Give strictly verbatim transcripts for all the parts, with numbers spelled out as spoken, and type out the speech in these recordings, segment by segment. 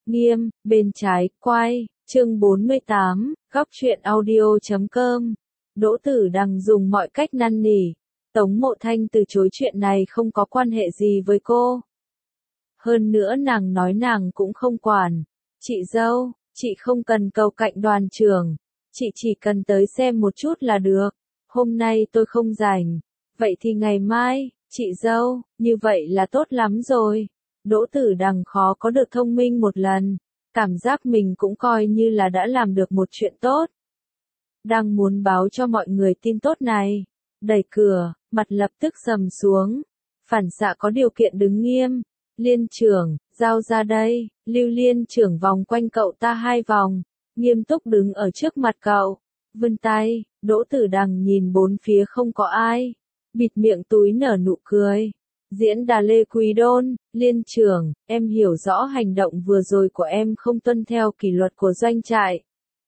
Nghiêm, bên trái, quay, chương bốn mươi tám, góc truyện audio chấm com. Đỗ Tử Đằng dùng mọi cách năn nỉ. Tống Mộ Thanh từ chối chuyện này không có quan hệ gì với cô. Hơn nữa nàng nói nàng cũng không quản. Chị dâu, chị không cần cầu cạnh đoàn trưởng. Chị chỉ cần tới xem một chút là được. Hôm nay tôi không rảnh. Vậy thì ngày mai, chị dâu, như vậy là tốt lắm rồi. Đỗ Tử Đằng khó có được thông minh một lần. Cảm giác mình cũng coi như là đã làm được một chuyện tốt. Đang muốn báo cho mọi người tin tốt này. Đẩy cửa, mặt lập tức sầm xuống. Phản xạ có điều kiện đứng nghiêm. Liên trưởng, giao ra đây. Lưu Liên trưởng vòng quanh cậu ta hai vòng. Nghiêm túc đứng ở trước mặt cậu. Vươn tay, Đỗ Tử Đằng nhìn bốn phía không có ai. Bịt miệng túi nở nụ cười. Diễn đà Lê Quý Đôn, Liên trưởng, em hiểu rõ hành động vừa rồi của em không tuân theo kỷ luật của doanh trại.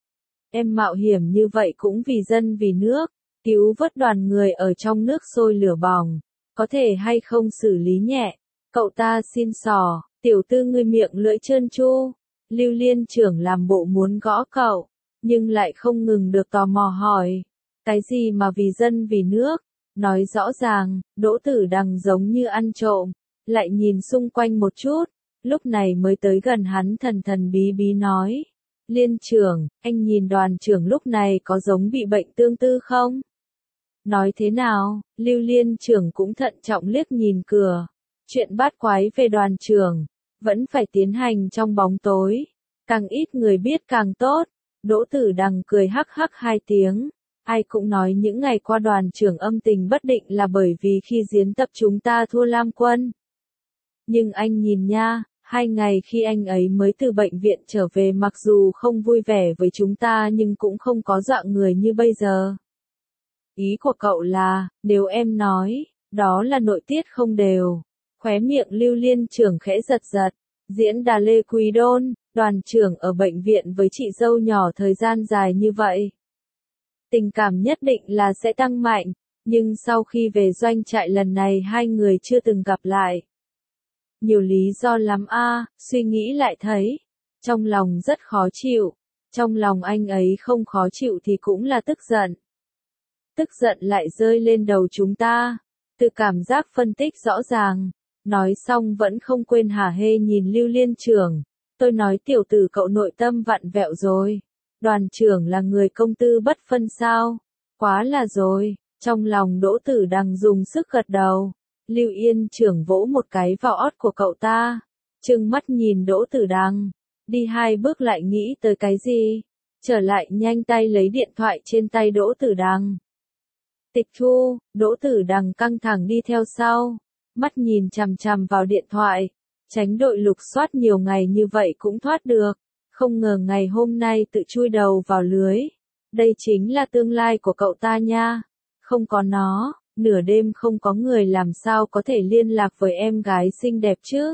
Em mạo hiểm như vậy cũng vì dân vì nước, cứu vớt đoàn người ở trong nước sôi lửa bỏng, có thể hay không xử lý nhẹ. Cậu ta xin xỏ, tiểu tư ngươi miệng lưỡi trơn tru. Lưu Liên trưởng làm bộ muốn gõ cậu, nhưng lại không ngừng được tò mò hỏi. Cái gì mà vì dân vì nước? Nói rõ ràng, Đỗ Tử Đằng giống như ăn trộm, lại nhìn xung quanh một chút, lúc này mới tới gần hắn thần thần bí bí nói. Liên trưởng, anh nhìn đoàn trưởng lúc này có giống bị bệnh tương tư không? Nói thế nào, Lưu Liên trưởng cũng thận trọng liếc nhìn cửa. Chuyện bát quái về đoàn trưởng, vẫn phải tiến hành trong bóng tối. Càng ít người biết càng tốt. Đỗ Tử Đằng cười hắc hắc hai tiếng. Ai cũng nói những ngày qua đoàn trưởng âm tình bất định là bởi vì khi diễn tập chúng ta thua Lam Quân. Nhưng anh nhìn nha, hai ngày khi anh ấy mới từ bệnh viện trở về mặc dù không vui vẻ với chúng ta nhưng cũng không có dạng người như bây giờ. Ý của cậu là, nếu em nói, đó là nội tiết không đều. Khóe miệng Lưu Liên trưởng khẽ giật giật. Diễn đà Lê Quý Đôn, đoàn trưởng ở bệnh viện với chị dâu nhỏ thời gian dài như vậy. Tình cảm nhất định là sẽ tăng mạnh, nhưng sau khi về doanh trại lần này hai người chưa từng gặp lại. Nhiều lý do lắm a, suy nghĩ lại thấy, trong lòng rất khó chịu, trong lòng anh ấy không khó chịu thì cũng là tức giận. Tức giận lại rơi lên đầu chúng ta, từ cảm giác phân tích rõ ràng, nói xong vẫn không quên hả hê nhìn Lưu Liên trưởng, tôi nói tiểu tử cậu nội tâm vặn vẹo rồi. Đoàn trưởng là người công tư bất phân sao? Quá là rồi, trong lòng Đỗ Tử Đằng dùng sức gật đầu. Lưu Yên trưởng vỗ một cái vào ót của cậu ta. Trừng mắt nhìn Đỗ Tử Đằng. Đi hai bước lại nghĩ tới cái gì? Trở lại nhanh tay lấy điện thoại trên tay Đỗ Tử Đằng. Tịch thu, Đỗ Tử Đằng căng thẳng đi theo sau. Mắt nhìn chằm chằm vào điện thoại. Tránh đội lục soát nhiều ngày như vậy cũng thoát được. Không ngờ ngày hôm nay tự chui đầu vào lưới. Đây chính là tương lai của cậu ta nha. Không có nó, nửa đêm không có người làm sao có thể liên lạc với em gái xinh đẹp chứ.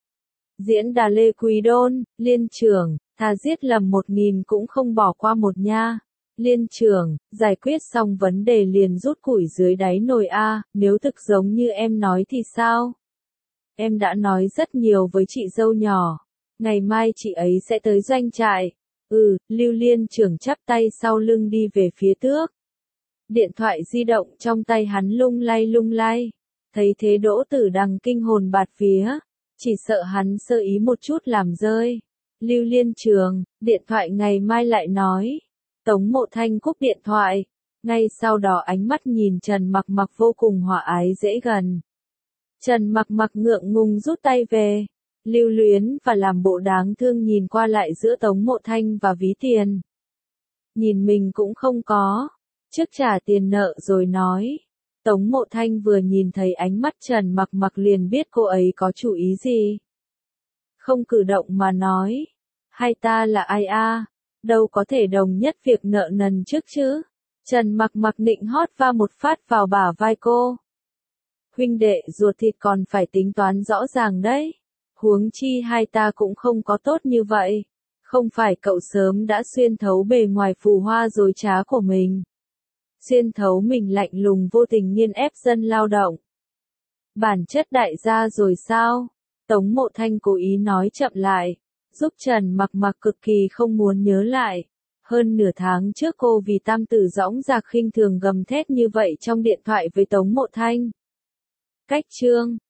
Diễn đà Lê Quý Đôn, Liên trưởng, thà giết lầm một nghìn cũng không bỏ qua một nha. Liên trưởng, giải quyết xong vấn đề liền rút củi dưới đáy nồi a, nếu thực giống như em nói thì sao? Em đã nói rất nhiều với chị dâu nhỏ. Ngày mai chị ấy sẽ tới doanh trại. Ừ, Lưu Liên trưởng chắp tay sau lưng đi về phía tước. Điện thoại di động trong tay hắn lung lay lung lay. Thấy thế Đỗ Tử Đằng kinh hồn bạt vía. Chỉ sợ hắn sơ ý một chút làm rơi. Lưu Liên trưởng, điện thoại ngày mai lại nói. Tống Mộ Thanh cúp điện thoại. Ngay sau đó ánh mắt nhìn Trần Mặc Mặc vô cùng hòa ái dễ gần. Trần Mặc Mặc ngượng ngùng rút tay về. Lưu luyến và làm bộ đáng thương nhìn qua lại giữa Tống Mộ Thanh và ví tiền. Nhìn mình cũng không có. Trước trả tiền nợ rồi nói. Tống Mộ Thanh vừa nhìn thấy ánh mắt Trần Mặc Mặc liền biết cô ấy có chủ ý gì. Không cử động mà nói. Hai ta là ai a? Đâu có thể đồng nhất việc nợ nần trước chứ. Trần Mặc Mặc nịnh hót va một phát vào bả vai cô. Huynh đệ ruột thịt còn phải tính toán rõ ràng đấy. Huống chi hai ta cũng không có tốt như vậy. Không phải cậu sớm đã xuyên thấu bề ngoài phù hoa dối trá của mình. Xuyên thấu mình lạnh lùng vô tình nghiên ép dân lao động. Bản chất đại gia rồi sao? Tống Mộ Thanh cố ý nói chậm lại. giúp Trần Mặc Mặc cực kỳ không muốn nhớ lại. Hơn nửa tháng trước cô vì tam tử dõng dạc khinh thường gầm thét như vậy trong điện thoại với Tống Mộ Thanh. Cách chương